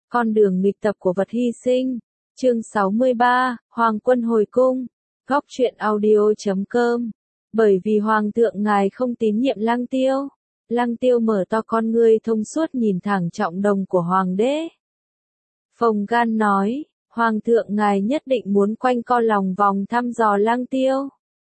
Con đường nghịch tập của vật hy sinh. Chương 63, Hoàng quân hồi cung. Góc truyện audio.com. Bởi vì Hoàng thượng ngài không tín nhiệm Lăng Tiêu. Lăng Tiêu mở to con ngươi thông suốt nhìn thẳng Trọng Đồng của Hoàng đế. Phồng gan nói, Hoàng thượng ngài nhất định muốn quanh co lòng vòng thăm dò Lăng Tiêu.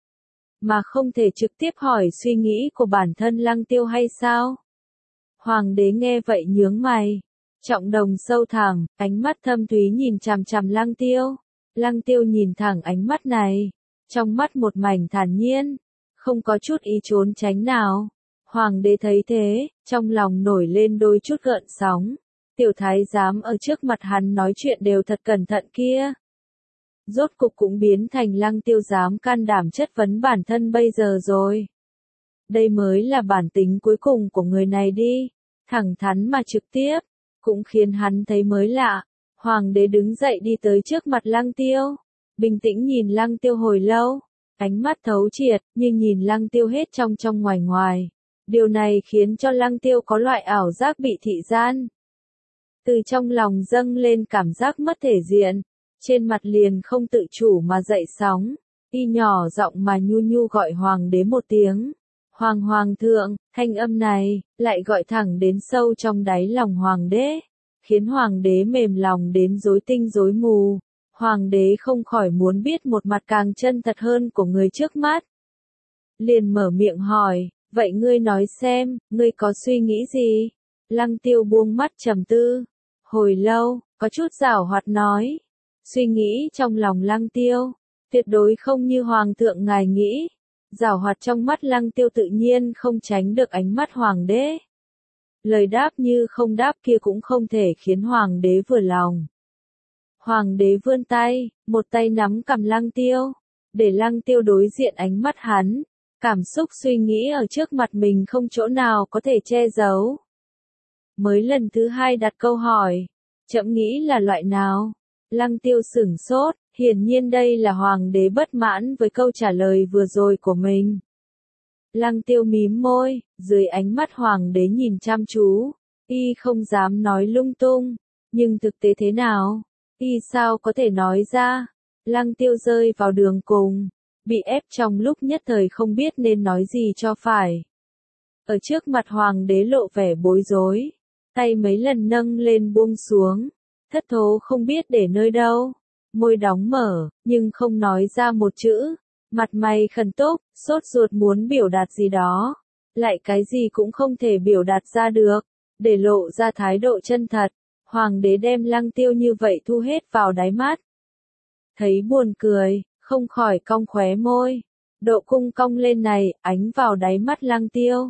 Mà không thể trực tiếp hỏi suy nghĩ của bản thân Lăng Tiêu hay sao? Hoàng đế nghe vậy nhướng mày. Trọng Đồng sâu thẳm, ánh mắt thâm thúy nhìn chằm chằm Lăng Tiêu. Lăng Tiêu nhìn thẳng ánh mắt này, trong mắt một mảnh thản nhiên, không có chút ý trốn tránh nào. Hoàng đế thấy thế, trong lòng nổi lên đôi chút gợn sóng. Tiểu thái giám ở trước mặt hắn nói chuyện đều thật cẩn thận kia. Rốt cục cũng biến thành Lăng Tiêu dám can đảm chất vấn bản thân bây giờ rồi. Đây mới là bản tính cuối cùng của người này đi, thẳng thắn mà trực tiếp, cũng khiến hắn thấy mới lạ. Hoàng đế đứng dậy đi tới trước mặt Lăng Tiêu, bình tĩnh nhìn Lăng Tiêu hồi lâu, ánh mắt thấu triệt, như nhìn Lăng Tiêu hết trong trong ngoài ngoài. Điều này khiến cho Lăng Tiêu có loại ảo giác bị thị gian. Từ trong lòng dâng lên cảm giác mất thể diện, trên mặt liền không tự chủ mà dậy sóng, y nhỏ giọng mà nhu nhu gọi Hoàng đế một tiếng. Hoàng thượng, thanh âm này, lại gọi thẳng đến sâu trong đáy lòng Hoàng đế, khiến Hoàng đế mềm lòng đến rối tinh rối mù. Hoàng đế không khỏi muốn biết một mặt càng chân thật hơn của người trước mắt. Liền mở miệng hỏi, vậy ngươi nói xem, ngươi có suy nghĩ gì? Lăng Tiêu buông mắt trầm tư, hồi lâu, có chút giảo hoạt nói. Suy nghĩ trong lòng Lăng Tiêu, tuyệt đối không như Hoàng thượng ngài nghĩ. Giảo hoạt trong mắt Lăng Tiêu tự nhiên không tránh được ánh mắt Hoàng đế. Lời đáp như không đáp kia cũng không thể khiến Hoàng đế vừa lòng. Hoàng đế vươn tay, một tay nắm cầm Lăng Tiêu, để Lăng Tiêu đối diện ánh mắt hắn. Cảm xúc suy nghĩ ở trước mặt mình không chỗ nào có thể che giấu. Mới lần thứ hai đặt câu hỏi, trẫm nghĩ là loại nào? Lăng Tiêu sửng sốt, hiển nhiên đây là Hoàng đế bất mãn với câu trả lời vừa rồi của mình. Lăng Tiêu mím môi, dưới ánh mắt Hoàng đế nhìn chăm chú, y không dám nói lung tung, nhưng thực tế thế nào? Y sao có thể nói ra? Lăng Tiêu rơi vào đường cùng, bị ép trong lúc nhất thời không biết nên nói gì cho phải. Ở trước mặt Hoàng đế lộ vẻ bối rối, tay mấy lần nâng lên buông xuống, thất thố không biết để nơi đâu, môi đóng mở, nhưng không nói ra một chữ, mặt mày khẩn túc, sốt ruột muốn biểu đạt gì đó, lại cái gì cũng không thể biểu đạt ra được, để lộ ra thái độ chân thật. Hoàng đế đem Lăng Tiêu như vậy thu hết vào đáy mắt. Thấy buồn cười, không khỏi cong khóe môi, độ cung cong lên này, ánh vào đáy mắt Lăng Tiêu.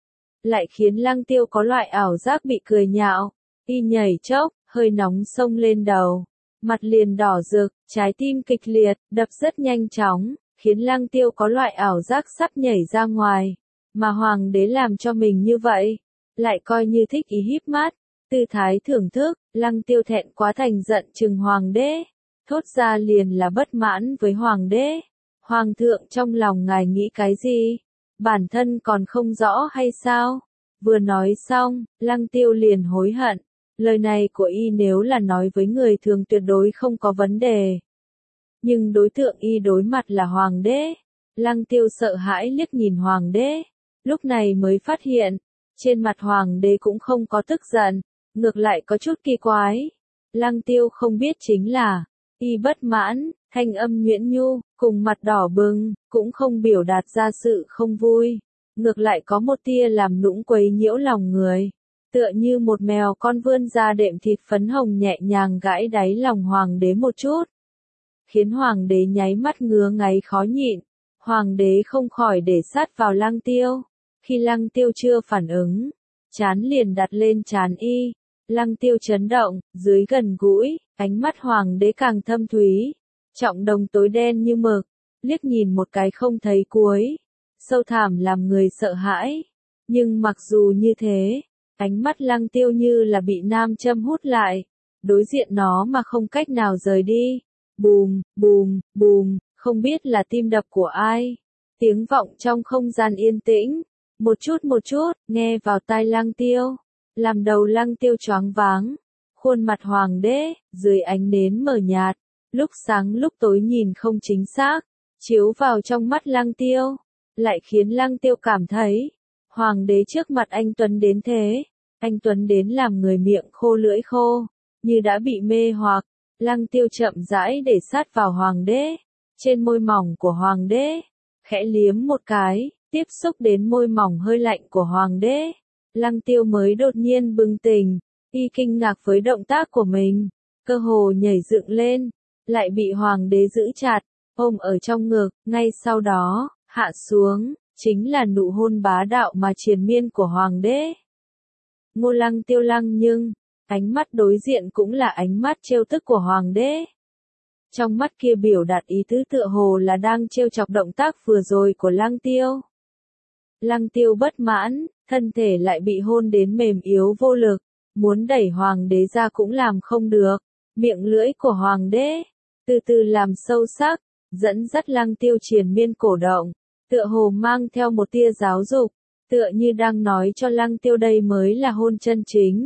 Lại khiến Lăng Tiêu có loại ảo giác bị cười nhạo, y nhảy chốc, hơi nóng xông lên đầu, mặt liền đỏ rực, trái tim kịch liệt, đập rất nhanh chóng, khiến Lăng Tiêu có loại ảo giác sắp nhảy ra ngoài, mà Hoàng đế làm cho mình như vậy, lại coi như thích ý híp mắt, tư thái thưởng thức. Lăng Tiêu thẹn quá thành giận chừng Hoàng đế, thốt ra liền là bất mãn với Hoàng đế. Hoàng thượng trong lòng ngài nghĩ cái gì? Bản thân còn không rõ hay sao? Vừa nói xong, Lăng Tiêu liền hối hận. Lời này của y nếu là nói với người thường tuyệt đối không có vấn đề. Nhưng đối tượng y đối mặt là Hoàng đế. Lăng Tiêu sợ hãi liếc nhìn Hoàng đế. Lúc này mới phát hiện, trên mặt Hoàng đế cũng không có tức giận, ngược lại có chút kỳ quái. Lăng Tiêu không biết chính là, y bất mãn, thanh âm nhuyễn nhu, cùng mặt đỏ bừng, cũng không biểu đạt ra sự không vui. Ngược lại có một tia làm nũng quấy nhiễu lòng người. Tựa như một mèo con vươn ra đệm thịt phấn hồng nhẹ nhàng gãi đáy lòng Hoàng đế một chút. Khiến Hoàng đế nháy mắt ngứa ngáy khó nhịn. Hoàng đế không khỏi để sát vào Lăng Tiêu. Khi Lăng Tiêu chưa phản ứng, trán liền đặt lên trán y. Lăng Tiêu chấn động, dưới gần gũi, ánh mắt Hoàng đế càng thâm thúy. Trọng Đồng tối đen như mực, liếc nhìn một cái không thấy cuối. Sâu thẳm làm người sợ hãi. Nhưng mặc dù như thế, ánh mắt Lăng Tiêu như là bị nam châm hút lại, đối diện nó mà không cách nào rời đi. Bùm, bùm, bùm, không biết là tim đập của ai. Tiếng vọng trong không gian yên tĩnh, một chút, nghe vào tai Lăng Tiêu, làm đầu Lăng Tiêu choáng váng, Khuôn mặt hoàng đế, dưới ánh nến mờ nhạt, lúc sáng lúc tối nhìn không chính xác, chiếu vào trong mắt Lăng Tiêu, lại khiến Lăng Tiêu cảm thấy, hoàng đế trước mặt anh Tuấn đến thế, anh Tuấn đến làm người miệng khô lưỡi khô, như đã bị mê hoặc. Lăng Tiêu chậm rãi để sát vào hoàng đế, trên môi mỏng của hoàng đế, khẽ liếm một cái, tiếp xúc đến môi mỏng hơi lạnh của hoàng đế. Lăng Tiêu mới đột nhiên bừng tỉnh, y kinh ngạc với động tác của mình, cơ hồ nhảy dựng lên, lại bị hoàng đế giữ chặt, ôm ở trong ngực, ngay sau đó, hạ xuống, chính là nụ hôn bá đạo mà triền miên của hoàng đế. Ngô Lăng Tiêu lăng nhưng, ánh mắt đối diện cũng là ánh mắt trêu tức của hoàng đế. Trong mắt kia biểu đạt ý tứ tựa hồ là đang trêu chọc động tác vừa rồi của Lăng Tiêu. Lăng Tiêu bất mãn, thân thể lại bị hôn đến mềm yếu vô lực, muốn đẩy hoàng đế ra cũng làm không được. Miệng lưỡi của hoàng đế, từ từ làm sâu sắc, dẫn dắt Lăng Tiêu triền miên cổ động, tựa hồ mang theo một tia giáo dục, tựa như đang nói cho Lăng Tiêu đây mới là hôn chân chính.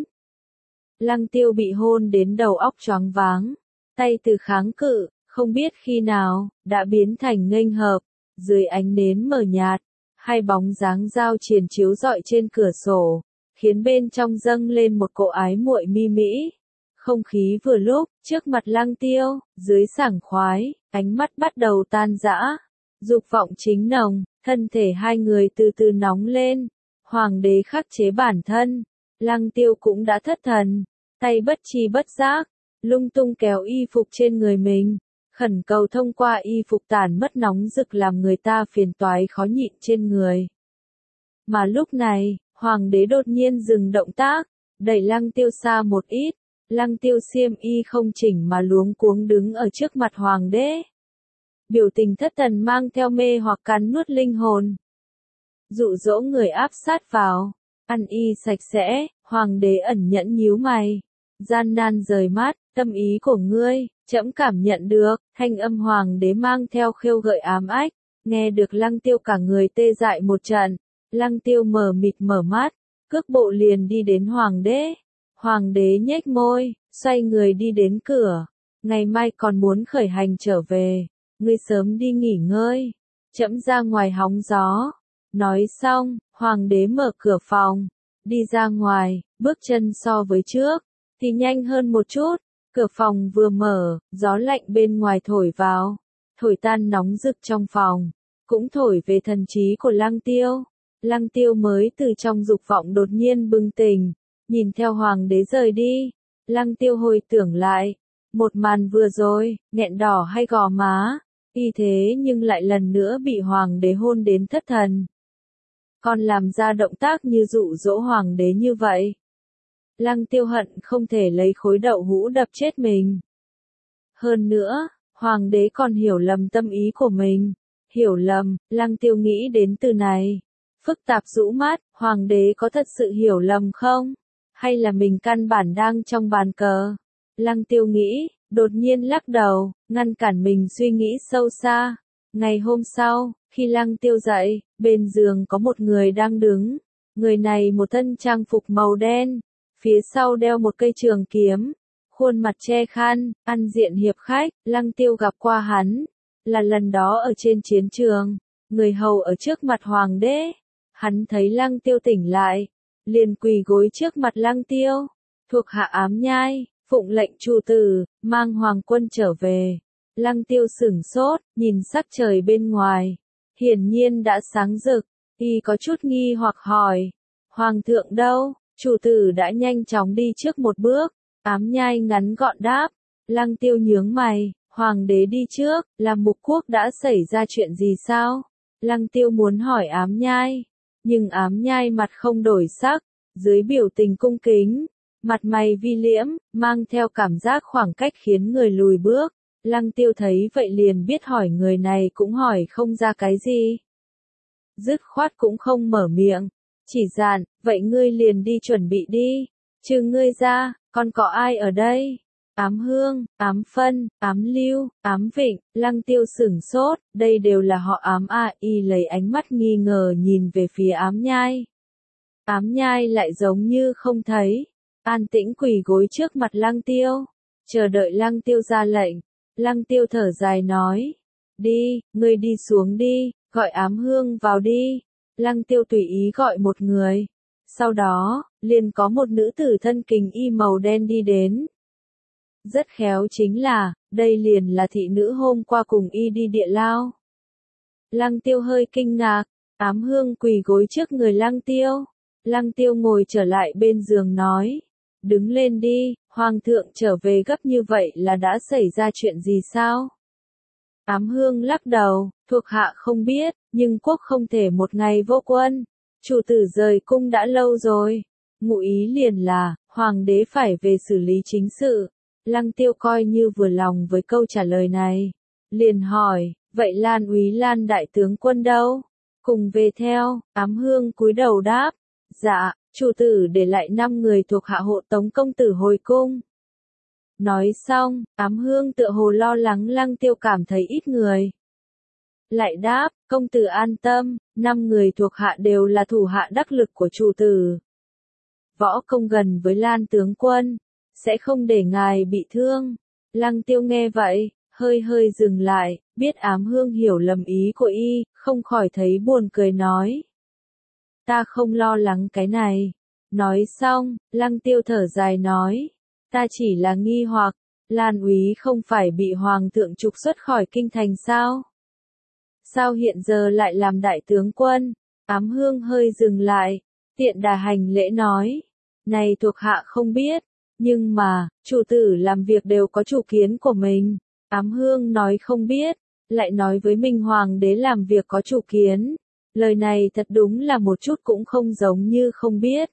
Lăng Tiêu bị hôn đến đầu óc choáng váng, tay từ kháng cự, không biết khi nào, đã biến thành nghênh hợp, dưới ánh nến mờ nhạt, hai bóng dáng giao triền chiếu rọi trên cửa sổ, khiến bên trong dâng lên một cỗ ái muội mi mỹ. Không khí vừa lúc, trước mặt Lăng Tiêu, dưới sảng khoái, ánh mắt bắt đầu tan rã, dục vọng chính nồng, thân thể hai người từ từ nóng lên, hoàng đế khắc chế bản thân, Lăng Tiêu cũng đã thất thần, tay bất tri bất giác, lung tung kéo y phục trên người mình, khẩn cầu thông qua y phục tản mất nóng rực làm người ta phiền toái khó nhịn trên người. Mà lúc này, hoàng đế đột nhiên dừng động tác, đẩy Lăng Tiêu xa một ít, Lăng Tiêu xiêm y không chỉnh mà luống cuống đứng ở trước mặt hoàng đế. Biểu tình thất thần mang theo mê hoặc cắn nuốt linh hồn. Dụ dỗ người áp sát vào, ăn y sạch sẽ, hoàng đế ẩn nhẫn nhíu mày, gian nan rời mắt, tâm ý của ngươi, trẫm cảm nhận được, thanh âm hoàng đế mang theo khêu gợi ám ách, nghe được Lăng Tiêu cả người tê dại một trận, Lăng Tiêu mờ mịt mở mắt, cước bộ liền đi đến hoàng đế nhếch môi, xoay người đi đến cửa, ngày mai còn muốn khởi hành trở về, ngươi sớm đi nghỉ ngơi, trẫm ra ngoài hóng gió. Nói xong, hoàng đế mở cửa phòng, đi ra ngoài, bước chân so với trước, thì nhanh hơn một chút, cửa phòng vừa mở, gió lạnh bên ngoài thổi vào, thổi tan nóng rực trong phòng, cũng thổi về thần trí của Lăng Tiêu. Lăng Tiêu mới từ trong dục vọng đột nhiên bừng tỉnh, nhìn theo hoàng đế rời đi, Lăng Tiêu hồi tưởng lại, một màn vừa rồi, nghẹn đỏ hay gò má, y thế nhưng lại lần nữa bị hoàng đế hôn đến thất thần. Còn làm ra động tác như dụ dỗ hoàng đế như vậy. Lăng Tiêu hận không thể lấy khối đậu hũ đập chết mình. Hơn nữa, hoàng đế còn hiểu lầm tâm ý của mình. Hiểu lầm, Lăng Tiêu nghĩ đến từ này. Phức tạp rũ mắt, hoàng đế có thật sự hiểu lầm không? Hay là mình căn bản đang trong bàn cờ? Lăng Tiêu nghĩ, đột nhiên lắc đầu, ngăn cản mình suy nghĩ sâu xa. Ngày hôm sau, khi Lăng Tiêu dậy, bên giường có một người đang đứng. Người này một thân trang phục màu đen, phía sau đeo một cây trường kiếm, khuôn mặt che khăn, ăn diện hiệp khách. Lăng Tiêu gặp qua hắn, là lần đó ở trên chiến trường, người hầu ở trước mặt hoàng đế. Hắn thấy Lăng Tiêu tỉnh lại, liền quỳ gối trước mặt Lăng Tiêu, thuộc hạ Ám Nhai, phụng lệnh chủ tử, mang hoàng quân trở về. Lăng Tiêu sửng sốt, nhìn sắc trời bên ngoài, hiển nhiên đã sáng rực, y có chút nghi hoặc hỏi, hoàng thượng đâu? Chủ tử đã nhanh chóng đi trước một bước, Ám Nhai ngắn gọn đáp. Lăng Tiêu nhướng mày, hoàng đế đi trước, là mục quốc đã xảy ra chuyện gì sao? Lăng Tiêu muốn hỏi Ám Nhai, nhưng Ám Nhai mặt không đổi sắc, dưới biểu tình cung kính, mặt mày vi liễm, mang theo cảm giác khoảng cách khiến người lùi bước. Lăng Tiêu thấy vậy liền biết hỏi người này cũng hỏi không ra cái gì. Dứt khoát cũng không mở miệng, chỉ dặn, vậy ngươi liền đi chuẩn bị đi, trừ ngươi ra, còn có ai ở đây? Ám Hương, Ám Phân, Ám Lưu, Ám Vịnh. Lăng Tiêu sửng sốt, đây đều là họ Ám à, y lấy ánh mắt nghi ngờ nhìn về phía Ám Nhai. Ám Nhai lại giống như không thấy. an tĩnh quỳ gối trước mặt Lăng Tiêu, chờ đợi Lăng Tiêu ra lệnh. Lăng Tiêu thở dài nói, đi, ngươi đi xuống đi, gọi Ám Hương vào đi. Lăng Tiêu tùy ý gọi một người. Sau đó, liền có một nữ tử thân kình y màu đen đi đến. Rất khéo chính là, đây liền là thị nữ hôm qua cùng y đi địa lao. Lăng Tiêu hơi kinh ngạc, Ám Hương quỳ gối trước người Lăng Tiêu. Lăng Tiêu ngồi trở lại bên giường nói, đứng lên đi, Hoàng thượng trở về gấp như vậy là đã xảy ra chuyện gì sao? Ám Hương lắc đầu, thuộc hạ không biết, nhưng quốc không thể một ngày vô quân. Chủ tử rời cung đã lâu rồi. Ngụ ý liền là, hoàng đế phải về xử lý chính sự. Lăng Tiêu coi như vừa lòng với câu trả lời này. Liền hỏi, vậy Lan úy Lan đại tướng quân đâu? Cùng về theo, Ám Hương cúi đầu đáp. Dạ, chủ tử để lại 5 người thuộc hạ hộ tống công tử hồi cung. Nói xong, Ám Hương tựa hồ lo lắng Lăng Tiêu cảm thấy ít người. Lại đáp, công tử an tâm, 5 người thuộc hạ đều là thủ hạ đắc lực của chủ tử. Võ công gần với Lan tướng quân, sẽ không để ngài bị thương. Lăng Tiêu nghe vậy, hơi dừng lại, biết Ám Hương hiểu lầm ý của y, không khỏi thấy buồn cười nói. Ta không lo lắng cái này. Nói xong, Lăng Tiêu thở dài nói. Ta chỉ là nghi hoặc, Lan úy không phải bị hoàng thượng trục xuất khỏi kinh thành sao? Sao hiện giờ lại làm đại tướng quân? Ám Hương hơi dừng lại, tiện đà hành lễ nói. Này thuộc hạ không biết, nhưng mà, chủ tử làm việc đều có chủ kiến của mình. Ám Hương nói không biết, lại nói với mình hoàng đế làm việc có chủ kiến. Lời này thật đúng là một chút cũng không giống như không biết.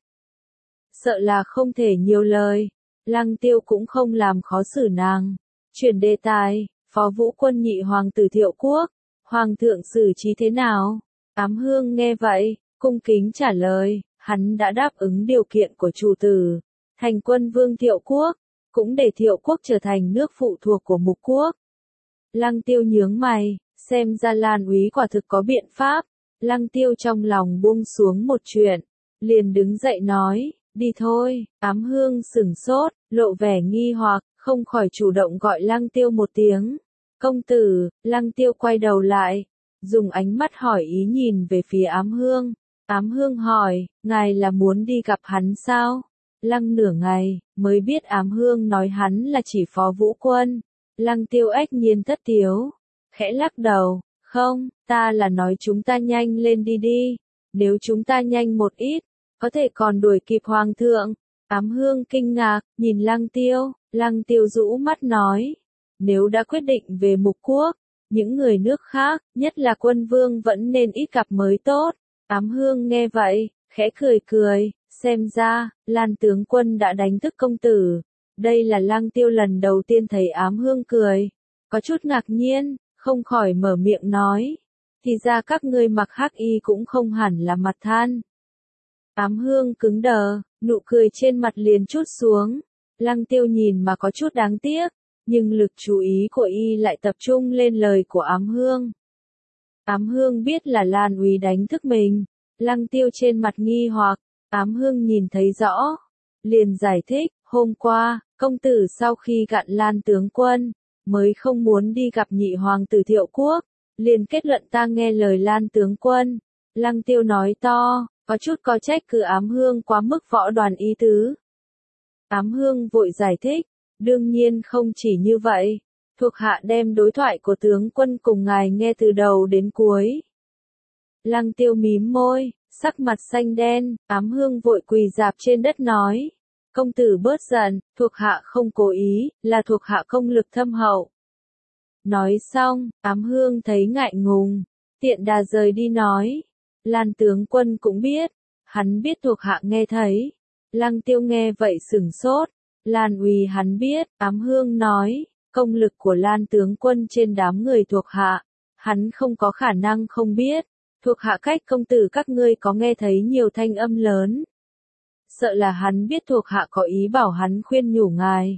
Sợ là không thể nhiều lời. Lăng Tiêu cũng không làm khó xử nàng. Chuyển đề tài, Phó Vũ Quân nhị hoàng tử Thiệu Quốc. Hoàng thượng xử trí thế nào? Ám Hương nghe vậy, cung kính trả lời, hắn đã đáp ứng điều kiện của chủ tử. Thành quân vương Thiệu Quốc, cũng để Thiệu Quốc trở thành nước phụ thuộc của Mục Quốc. Lăng Tiêu nhướng mày, xem ra Lan úy quả thực có biện pháp. Lăng Tiêu trong lòng buông xuống một chuyện, liền đứng dậy nói, đi thôi. Ám Hương sửng sốt, lộ vẻ nghi hoặc, không khỏi chủ động gọi Lăng Tiêu một tiếng. Công tử. Lăng Tiêu quay đầu lại, dùng ánh mắt hỏi ý nhìn về phía Ám Hương. Ám Hương hỏi, ngài là muốn đi gặp hắn sao? Lăng nửa ngày, mới biết Ám Hương nói hắn là chỉ Phó Vũ Quân. Lăng Tiêu ếch nhiên thất tiếu, khẽ lắc đầu, không, ta là nói chúng ta nhanh lên đi đi. Nếu chúng ta nhanh một ít, có thể còn đuổi kịp hoàng thượng. Ám Hương kinh ngạc, nhìn Lăng Tiêu. Lăng Tiêu rũ mắt nói, nếu đã quyết định về Mục Quốc, những người nước khác, nhất là quân vương vẫn nên ít gặp mới tốt. Ám Hương nghe vậy, khẽ cười, xem ra, Lan tướng quân đã đánh thức công tử. Đây là Lăng Tiêu lần đầu tiên thấy Ám Hương cười, có chút ngạc nhiên, không khỏi mở miệng nói, thì ra các ngươi mặc hắc y cũng không hẳn là mặt than. Ám Hương cứng đờ, nụ cười trên mặt liền trút xuống. Lăng Tiêu nhìn mà có chút đáng tiếc, nhưng lực chú ý của y lại tập trung lên lời của Ám Hương. Ám Hương biết là Lan úy đánh thức mình. Lăng Tiêu trên mặt nghi hoặc, Ám Hương nhìn thấy rõ, liền giải thích, hôm qua, công tử sau khi gạn Lan tướng quân, mới không muốn đi gặp nhị hoàng tử Thiệu Quốc, liền kết luận ta nghe lời Lan tướng quân. Lăng Tiêu nói to, có chút có trách cứ Ám Hương quá mức võ đoàn ý tứ. Ám Hương vội giải thích, đương nhiên không chỉ như vậy, thuộc hạ đem đối thoại của tướng quân cùng ngài nghe từ đầu đến cuối. Lăng Tiêu mím môi, sắc mặt xanh đen. Ám Hương vội quỳ rạp trên đất nói, công tử bớt giận, thuộc hạ không cố ý, là thuộc hạ công lực thâm hậu. Nói xong, Ám Hương thấy ngại ngùng, tiện đà rời đi nói, Lan tướng quân cũng biết, hắn biết thuộc hạ nghe thấy. Lăng Tiêu nghe vậy sửng sốt, Lan úy hắn biết. Ám Hương nói, công lực của Lan tướng quân trên đám người thuộc hạ, hắn không có khả năng không biết. Thuộc hạ cách công tử các ngươi có nghe thấy nhiều thanh âm lớn. Sợ là hắn biết thuộc hạ có ý bảo hắn khuyên nhủ ngài.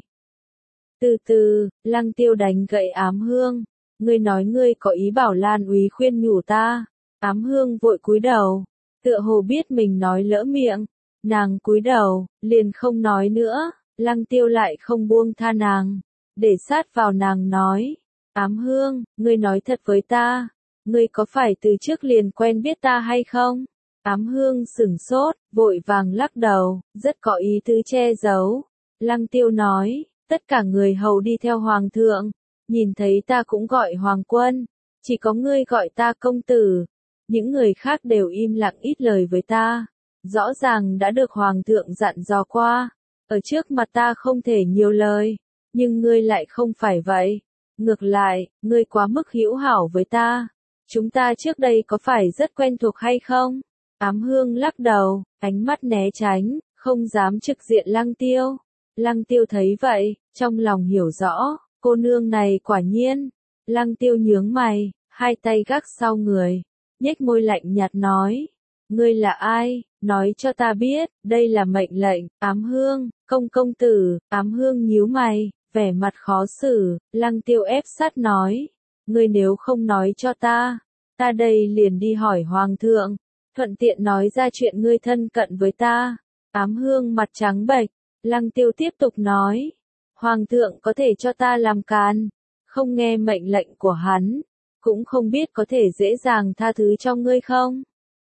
Từ từ, Lăng Tiêu đánh gậy Ám Hương, ngươi nói ngươi có ý bảo Lan úy khuyên nhủ ta. Ám Hương vội cúi đầu, tựa hồ biết mình nói lỡ miệng, Nàng cúi đầu, liền không nói nữa, Lăng Tiêu lại không buông tha nàng, để sát vào nàng nói, Ám Hương, ngươi nói thật với ta, ngươi có phải từ trước liền quen biết ta hay không? Ám Hương sửng sốt, vội vàng lắc đầu, rất có ý tứ che giấu. Lăng Tiêu nói, tất cả người hầu đi theo Hoàng thượng, nhìn thấy ta cũng gọi Hoàng quân, chỉ có ngươi gọi ta công tử, những người khác đều im lặng ít lời với ta. Rõ ràng đã được Hoàng thượng dặn dò qua, ở trước mặt ta không thể nhiều lời, nhưng ngươi lại không phải vậy. Ngược lại, ngươi quá mức hữu hảo với ta. Chúng ta trước đây có phải rất quen thuộc hay không? Ám Hương lắc đầu, ánh mắt né tránh, không dám trực diện Lăng Tiêu. Lăng Tiêu thấy vậy, trong lòng hiểu rõ, cô nương này quả nhiên. Lăng Tiêu nhướng mày, hai tay gác sau người, nhếch môi lạnh nhạt nói, ngươi là ai, nói cho ta biết, đây là mệnh lệnh. Ám Hương, công tử. Ám Hương nhíu mày, vẻ mặt khó xử. Lăng Tiêu ép sát nói, ngươi nếu không nói cho ta đây liền đi hỏi Hoàng thượng, thuận tiện nói ra chuyện ngươi thân cận với ta. Ám Hương mặt trắng bệch. Lăng Tiêu tiếp tục nói, Hoàng thượng có thể cho ta làm càn, không nghe mệnh lệnh của hắn, cũng không biết có thể dễ dàng tha thứ cho ngươi không?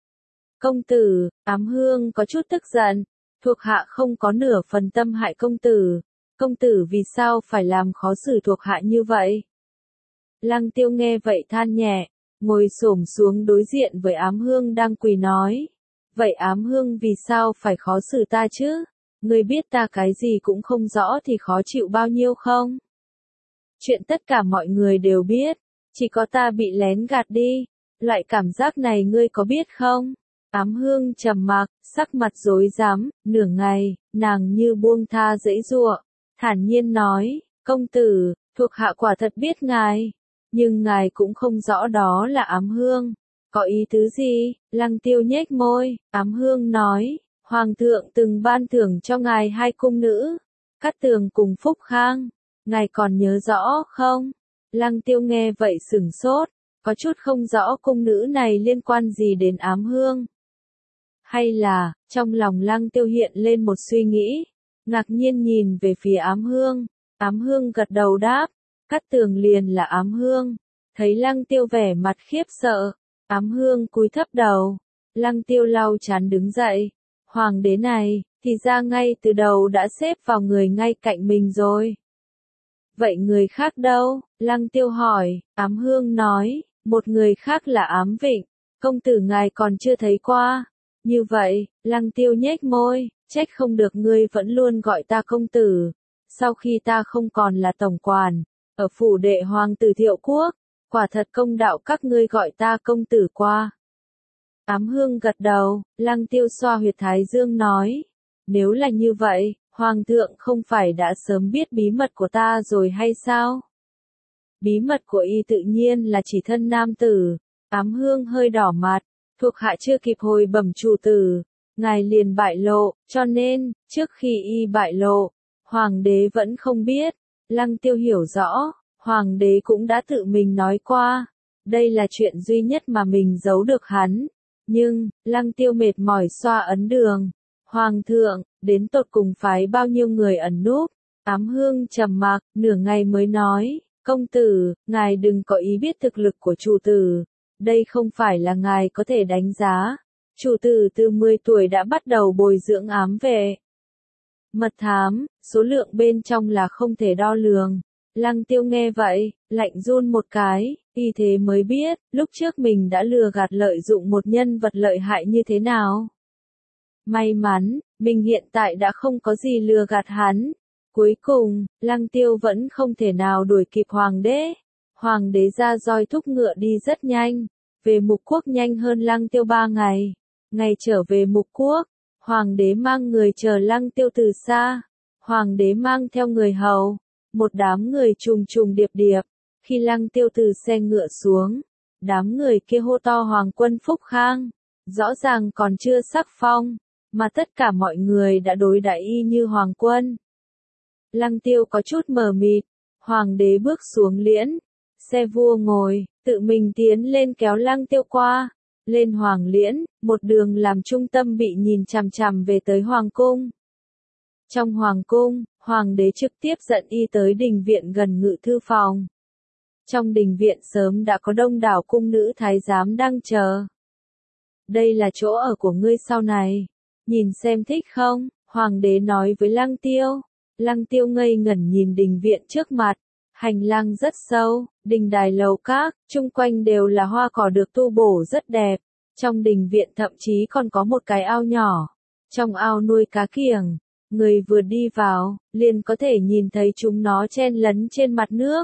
Công tử. Ám Hương có chút tức giận, thuộc hạ không có nửa phần tâm hại công tử vì sao phải làm khó xử thuộc hạ như vậy? Lăng Tiêu nghe vậy than nhẹ, ngồi xổm xuống đối diện với Ám Hương đang quỳ nói, vậy Ám Hương vì sao phải khó xử ta chứ? Ngươi biết ta cái gì cũng không rõ thì khó chịu bao nhiêu không? Chuyện tất cả mọi người đều biết, chỉ có ta bị lén gạt đi, loại cảm giác này ngươi có biết không? Ám Hương trầm mặc, sắc mặt rối rắm, nửa ngày, nàng như buông tha dãy giụa, thản nhiên nói, công tử, thuộc hạ quả thật biết ngài, nhưng ngài cũng không rõ đó là Ám Hương. Có ý tứ gì? Lăng Tiêu nhếch môi. Ám Hương nói, Hoàng thượng từng ban thưởng cho ngài 2 cung nữ, Cát Tường cùng Phúc Khang, ngài còn nhớ rõ không? Lăng Tiêu nghe vậy sửng sốt, có chút không rõ cung nữ này liên quan gì đến Ám Hương. Hay là, trong lòng Lăng Tiêu hiện lên một suy nghĩ, ngạc nhiên nhìn về phía Ám Hương. Ám Hương gật đầu đáp, Cát Tường liền là Ám Hương. Thấy Lăng Tiêu vẻ mặt khiếp sợ, Ám Hương cúi thấp đầu. Lăng Tiêu lau chán đứng dậy, Hoàng đế này, thì ra ngay từ đầu đã xếp vào người ngay cạnh mình rồi. Vậy người khác đâu? Lăng Tiêu hỏi. Ám Hương nói, một người khác là Ám Vịnh, công tử ngài còn chưa thấy qua. Như vậy, Lăng Tiêu nhếch môi, trách không được ngươi vẫn luôn gọi ta công tử. Sau khi ta không còn là tổng quản, ở phủ đệ hoàng tử Thiệu Quốc, quả thật công đạo các ngươi gọi ta công tử qua. Ám Hương gật đầu. Lăng Tiêu xoa huyệt thái dương nói, nếu là như vậy, Hoàng thượng không phải đã sớm biết bí mật của ta rồi hay sao? Bí mật của y tự nhiên là chỉ thân nam tử. Ám Hương hơi đỏ mặt, thuộc hạ chưa kịp hồi bẩm chủ tử, ngài liền bại lộ, cho nên, trước khi y bại lộ, Hoàng đế vẫn không biết. Lăng Tiêu hiểu rõ, Hoàng đế cũng đã tự mình nói qua, đây là chuyện duy nhất mà mình giấu được hắn. Nhưng, Lăng Tiêu mệt mỏi xoa ấn đường. Hoàng thượng, đến tột cùng phái bao nhiêu người ẩn núp? Ám Hương trầm mặc, nửa ngày mới nói, công tử, ngài đừng có ý biết thực lực của chủ tử. Đây không phải là ngài có thể đánh giá. Chủ tử từ 10 tuổi đã bắt đầu bồi dưỡng ám vệ. Mật thám, số lượng bên trong là không thể đo lường. Lăng Tiêu nghe vậy, lạnh run một cái, y thế mới biết, lúc trước mình đã lừa gạt lợi dụng một nhân vật lợi hại như thế nào. May mắn, mình hiện tại đã không có gì lừa gạt hắn. Cuối cùng, Lăng Tiêu vẫn không thể nào đuổi kịp Hoàng đế. Hoàng đế ra roi thúc ngựa đi rất nhanh, về Mục Quốc nhanh hơn Lăng Tiêu 3 ngày. Ngày trở về Mục Quốc, Hoàng đế mang người chờ Lăng Tiêu từ xa. Hoàng đế mang theo người hầu, một đám người trùng trùng điệp điệp. Khi Lăng Tiêu từ xe ngựa xuống, đám người kia hô to Hoàng quân Phúc Khang, rõ ràng còn chưa sắc phong, mà tất cả mọi người đã đối đãi y như Hoàng quân. Lăng Tiêu có chút mờ mịt, Hoàng đế bước xuống liễn, xe vua ngồi, tự mình tiến lên kéo Lăng Tiêu qua. lên Hoàng Liễn, một đường làm trung tâm bị nhìn chằm chằm về tới Hoàng cung. Trong Hoàng cung, Hoàng đế trực tiếp dẫn y tới đình viện gần ngự thư phòng. Trong đình viện sớm đã có đông đảo cung nữ thái giám đang chờ. Đây là chỗ ở của ngươi sau này. Nhìn xem thích không? Hoàng đế nói với Lăng Tiêu. Lăng Tiêu ngây ngẩn nhìn đình viện trước mặt. Hành lang rất sâu, đình đài lầu các, chung quanh đều là hoa cỏ được tu bổ rất đẹp. Trong đình viện thậm chí còn có một cái ao nhỏ. Trong ao nuôi cá kiểng. Người vừa đi vào, liền có thể nhìn thấy chúng nó chen lấn trên mặt nước.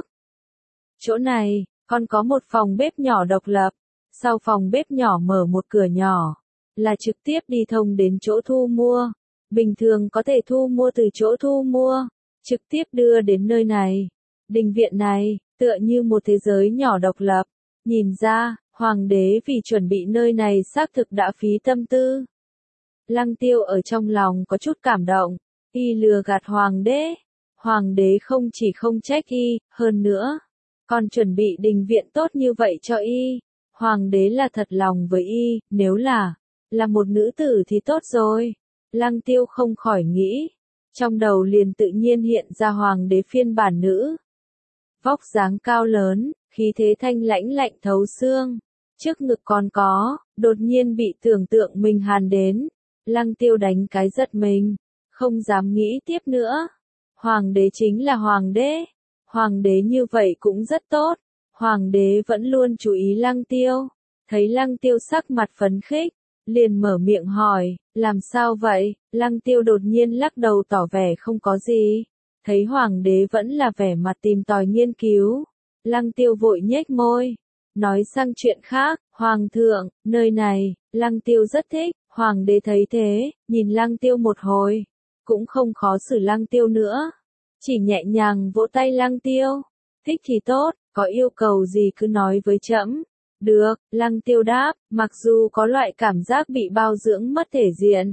Chỗ này, còn có một phòng bếp nhỏ độc lập. Sau phòng bếp nhỏ mở một cửa nhỏ, là trực tiếp đi thông đến chỗ thu mua. Bình thường có thể thu mua từ chỗ thu mua, trực tiếp đưa đến nơi này. Đình viện này, tựa như một thế giới nhỏ độc lập. Nhìn ra, Hoàng đế vì chuẩn bị nơi này xác thực đã phí tâm tư. Lăng Tiêu ở trong lòng có chút cảm động, y lừa gạt Hoàng đế. Hoàng đế không chỉ không trách y, hơn nữa, còn chuẩn bị đình viện tốt như vậy cho y. Hoàng đế là thật lòng với y, nếu là một nữ tử thì tốt rồi. Lăng Tiêu không khỏi nghĩ, trong đầu liền tự nhiên hiện ra Hoàng đế phiên bản nữ. Vóc dáng cao lớn, khí thế thanh lãnh lạnh thấu xương, trước ngực còn có, đột nhiên bị tưởng tượng mình hàn đến. Lăng Tiêu đánh cái giật mình, không dám nghĩ tiếp nữa. Hoàng đế chính là Hoàng đế. Hoàng đế như vậy cũng rất tốt. Hoàng đế vẫn luôn chú ý Lăng Tiêu. Thấy Lăng Tiêu sắc mặt phấn khích, liền mở miệng hỏi, làm sao vậy? Lăng Tiêu đột nhiên lắc đầu tỏ vẻ không có gì. Thấy Hoàng đế vẫn là vẻ mặt tìm tòi nghiên cứu. Lăng Tiêu vội nhếch môi, nói sang chuyện khác, Hoàng thượng, nơi này, Lăng Tiêu rất thích. Hoàng đế thấy thế, nhìn Lăng Tiêu một hồi, cũng không khó xử Lăng Tiêu nữa. Chỉ nhẹ nhàng vỗ tay Lăng Tiêu. Thích thì tốt, có yêu cầu gì cứ nói với trẫm. Được, Lăng Tiêu đáp, mặc dù có loại cảm giác bị bao dưỡng mất thể diện.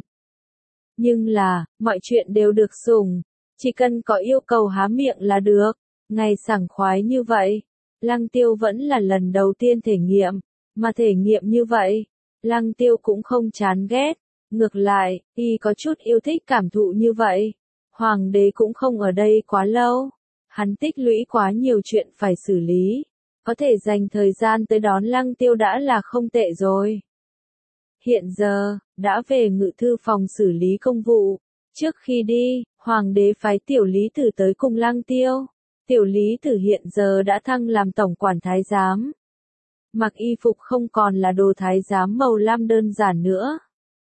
Nhưng là, mọi chuyện đều được sủng. Chỉ cần có yêu cầu há miệng là được. Ngày sảng khoái như vậy. Lăng Tiêu vẫn là lần đầu tiên thể nghiệm. Mà thể nghiệm như vậy, Lăng Tiêu cũng không chán ghét. Ngược lại, y có chút yêu thích cảm thụ như vậy. Hoàng đế cũng không ở đây quá lâu. Hắn tích lũy quá nhiều chuyện phải xử lý. Có thể dành thời gian tới đón Lăng Tiêu đã là không tệ rồi. Hiện giờ, đã về ngự thư phòng xử lý công vụ. Trước khi đi, Hoàng đế phái Tiểu Lý Tử tới cùng Lăng Tiêu. Tiểu Lý Tử hiện giờ đã thăng làm tổng quản thái giám. Mặc y phục không còn là đồ thái giám màu lam đơn giản nữa,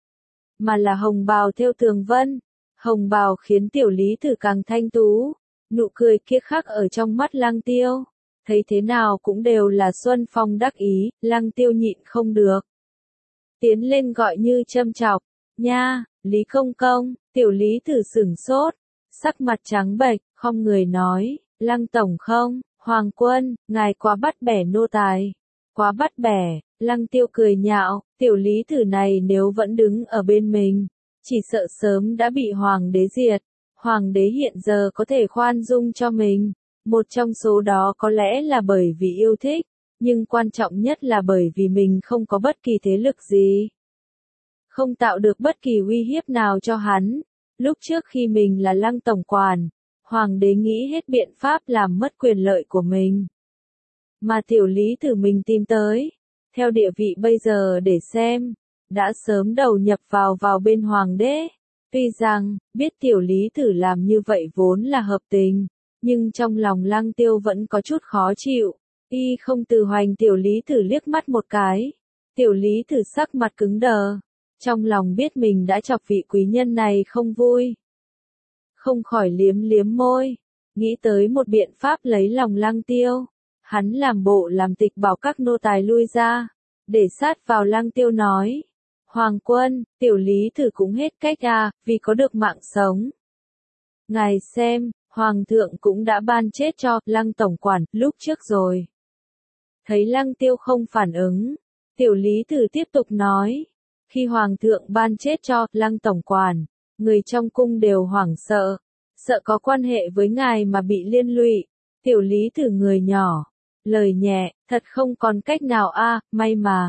mà là hồng bào thêu tường vân. Hồng bào khiến Tiểu Lý Tử càng thanh tú. Nụ cười kia khắc ở trong mắt Lăng Tiêu. Thấy thế nào cũng đều là xuân phong đắc ý, Lăng Tiêu nhịn không được. Tiến lên gọi như châm chọc, nha, Lý công công. Tiểu Lý Tử sửng sốt, sắc mặt trắng bệch, không người nói, Lăng tổng không, Hoàng quân, ngài quá bắt bẻ nô tài. Quá bắt bẻ. Lăng Tiêu cười nhạo, Tiểu Lý Tử này nếu vẫn đứng ở bên mình, chỉ sợ sớm đã bị Hoàng đế diệt. Hoàng đế hiện giờ có thể khoan dung cho mình, một trong số đó có lẽ là bởi vì yêu thích, nhưng quan trọng nhất là bởi vì mình không có bất kỳ thế lực gì, không tạo được bất kỳ uy hiếp nào cho hắn. Lúc trước khi mình là Lăng tổng quản, Hoàng đế nghĩ hết biện pháp làm mất quyền lợi của mình. Mà Tiểu Lý Tử mình tìm tới, theo địa vị bây giờ để xem, đã sớm đầu nhập vào bên Hoàng đế. Tuy rằng, biết Tiểu Lý Tử làm như vậy vốn là hợp tình, nhưng trong lòng Lăng Tiêu vẫn có chút khó chịu. Y không từ hoành Tiểu Lý Tử liếc mắt một cái. Tiểu Lý Tử sắc mặt cứng đờ. Trong lòng biết mình đã chọc vị quý nhân này không vui. Không khỏi liếm liếm môi. Nghĩ tới một biện pháp lấy lòng Lăng Tiêu. Hắn làm bộ làm tịch bảo các nô tài lui ra. Để sát vào Lăng Tiêu nói. Hoàng quân, Tiểu Lý Tử cũng hết cách vì có được mạng sống. Ngài xem, Hoàng thượng cũng đã ban chết cho Lăng tổng quản lúc trước rồi. Thấy Lăng Tiêu không phản ứng, Tiểu Lý Tử tiếp tục nói. Khi Hoàng thượng ban chết cho Lăng tổng quản, người trong cung đều hoảng sợ. Sợ có quan hệ với ngài mà bị liên lụy. Tiểu Lý Tử người nhỏ, lời nhẹ, thật không còn cách nào may mà.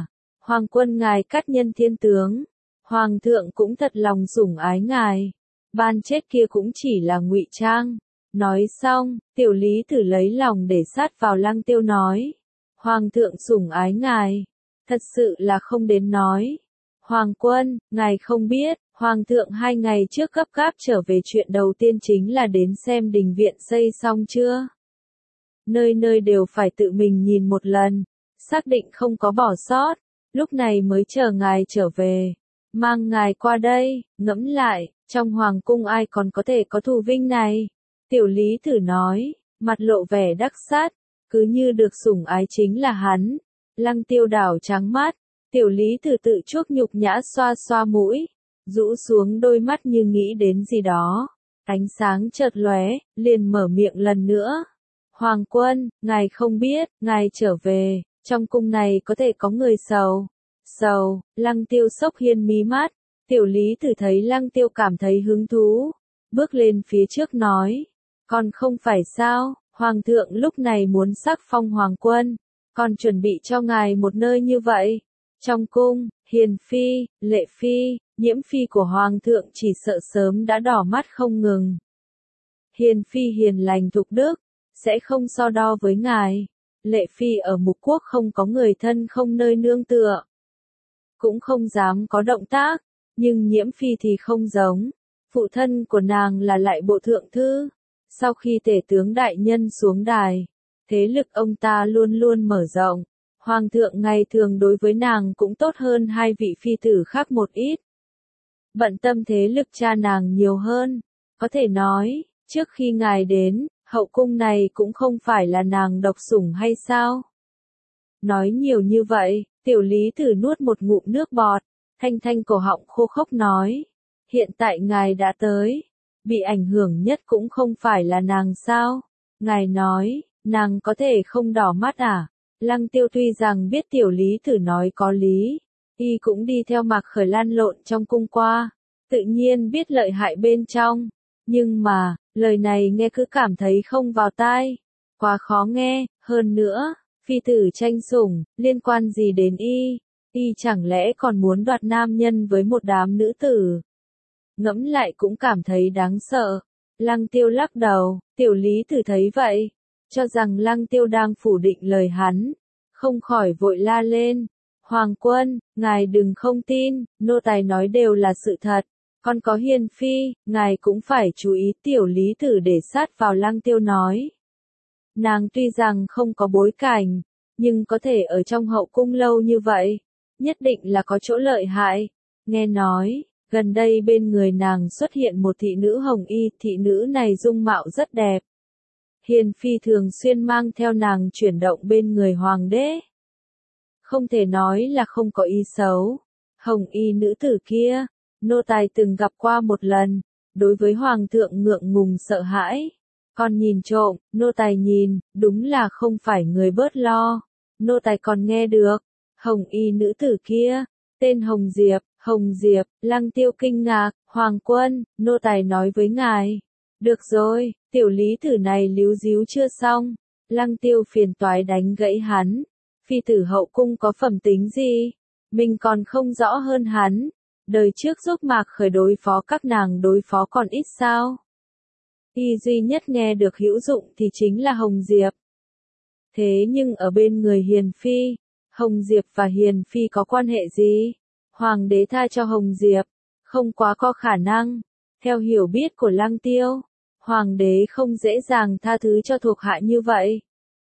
Hoàng quân ngài cát nhân thiên tướng, Hoàng thượng cũng thật lòng sủng ái ngài, ban chết kia cũng chỉ là ngụy trang. Nói xong, Tiểu Lý Tử lấy lòng để sát vào Lăng Tiêu nói, Hoàng thượng sủng ái ngài, thật sự là không đến nói. Hoàng quân, ngài không biết, Hoàng thượng 2 ngày trước gấp gáp trở về, chuyện đầu tiên chính là đến xem đình viện xây xong chưa. Nơi nơi đều phải tự mình nhìn một lần, xác định không có bỏ sót, lúc này mới chờ ngài trở về, mang ngài qua đây. Ngẫm lại, trong hoàng cung ai còn có thể có thù vinh này. Tiểu Lý Tử nói, mặt lộ vẻ đắc sát, cứ như được sủng ái chính là hắn. Lăng Tiêu đảo trắng mắt, Tiểu Lý Tử tự chuốc nhục nhã xoa xoa mũi, rũ xuống đôi mắt như nghĩ đến gì đó. Ánh sáng chợt lóe, liền mở miệng lần nữa. Hoàng quân, ngài không biết, ngài trở về, trong cung này có thể có người sầu. Sầu, Lăng Tiêu sốc hiên mí mắt, Tiểu Lý Tử thấy Lăng Tiêu cảm thấy hứng thú, bước lên phía trước nói, còn không phải sao, Hoàng thượng lúc này muốn sắc phong Hoàng quân, còn chuẩn bị cho ngài một nơi như vậy. Trong cung, Hiền Phi, Lệ Phi, Nhiễm Phi của Hoàng thượng chỉ sợ sớm đã đỏ mắt không ngừng. Hiền Phi hiền lành thục đức, sẽ không so đo với ngài. Lệ Phi ở Mục Quốc không có người thân không nơi nương tựa, cũng không dám có động tác, nhưng Nhiễm Phi thì không giống. Phụ thân của nàng là Lại Bộ thượng thư. Sau khi Tể tướng đại nhân xuống đài, thế lực ông ta luôn luôn mở rộng. Hoàng thượng ngày thường đối với nàng cũng tốt hơn 2 vị phi tử khác một ít. Bận tâm thế lực cha nàng nhiều hơn. Có thể nói, trước khi ngài đến, hậu cung này cũng không phải là nàng độc sủng hay sao? Nói nhiều như vậy, Tiểu Lý Tử nuốt một ngụm nước bọt, thanh thanh cổ họng khô khốc nói. Hiện tại ngài đã tới, bị ảnh hưởng nhất cũng không phải là nàng sao? Ngài nói, nàng có thể không đỏ mắt à? Lăng Tiêu tuy rằng biết Tiểu Lý Tử nói có lý, y cũng đi theo Mạc Khởi lan lộn trong cung qua, tự nhiên biết lợi hại bên trong. Nhưng mà, lời này nghe cứ cảm thấy không vào tai, quá khó nghe, hơn nữa, phi tử tranh sủng, liên quan gì đến y? Y chẳng lẽ còn muốn đoạt nam nhân với một đám nữ tử? Ngẫm lại cũng cảm thấy đáng sợ. Lăng Tiêu lắc đầu, Tiểu Lý Tử thấy vậy, cho rằng Lăng Tiêu đang phủ định lời hắn, không khỏi vội la lên. Hoàng quân, ngài đừng không tin, nô tài nói đều là sự thật. Còn có Hiền Phi, ngài cũng phải chú ý. Tiểu Lý Tử để sát vào Lăng Tiêu nói. Nàng tuy rằng không có bối cảnh, nhưng có thể ở trong hậu cung lâu như vậy, nhất định là có chỗ lợi hại. Nghe nói, gần đây bên người nàng xuất hiện một thị nữ hồng y, thị nữ này dung mạo rất đẹp. Hiền Phi thường xuyên mang theo nàng chuyển động bên người hoàng đế. Không thể nói là không có ý xấu. Hồng y nữ tử kia, nô tài từng gặp qua một lần, đối với hoàng thượng ngượng ngùng sợ hãi. Còn nhìn trộm, nô tài nhìn, đúng là không phải người bớt lo. Nô tài còn nghe được, hồng y nữ tử kia, tên Hồng Diệp. Hồng Diệp, Lăng Tiêu kinh ngạc, Hoàng quân, nô tài nói với ngài. Được rồi, Tiểu Lý Tử này líu díu chưa xong. Lăng Tiêu phiền toái đánh gãy hắn. Phi tử hậu cung có phẩm tính gì? Mình còn không rõ hơn hắn. Đời trước giúp Mạc Khởi đối phó các nàng đối phó còn ít sao? Y duy nhất nghe được hữu dụng thì chính là Hồng Diệp. Thế nhưng ở bên người Hiền Phi, Hồng Diệp và Hiền Phi có quan hệ gì? Hoàng đế tha cho Hồng Diệp, không quá có khả năng. Theo hiểu biết của Lăng Tiêu, Hoàng đế không dễ dàng tha thứ cho thuộc hạ như vậy.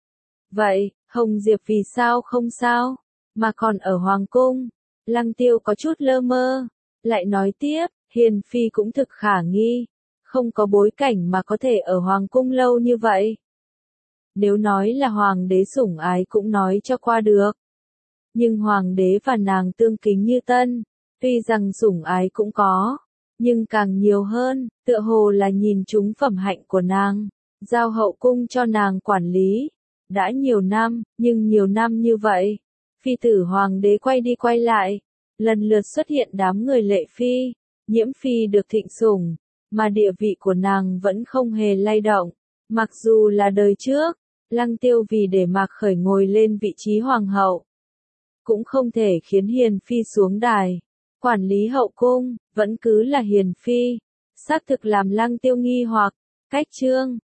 Vậy, Hồng Diệp vì sao không sao, mà còn ở Hoàng cung? Lăng Tiêu có chút lơ mơ, lại nói tiếp, Hiền Phi cũng thực khả nghi, không có bối cảnh mà có thể ở Hoàng cung lâu như vậy. Nếu nói là Hoàng đế sủng ái cũng nói cho qua được. Nhưng Hoàng đế và nàng tương kính như tân, tuy rằng sủng ái cũng có, nhưng càng nhiều hơn, tựa hồ là nhìn trúng phẩm hạnh của nàng, giao hậu cung cho nàng quản lý. Đã nhiều năm, nhưng nhiều năm như vậy, phi tử Hoàng đế quay đi quay lại, lần lượt xuất hiện đám người Lệ Phi, Nhiễm Phi được thịnh sủng, mà địa vị của nàng vẫn không hề lay động. Mặc dù là đời trước, Lăng Tiêu vì để Mạc Khởi ngồi lên vị trí hoàng hậu, cũng không thể khiến Hiền Phi xuống đài. Quản lý hậu cung, vẫn cứ là Hiền Phi. Xác thực làm Lăng Tiêu nghi hoặc, cách chương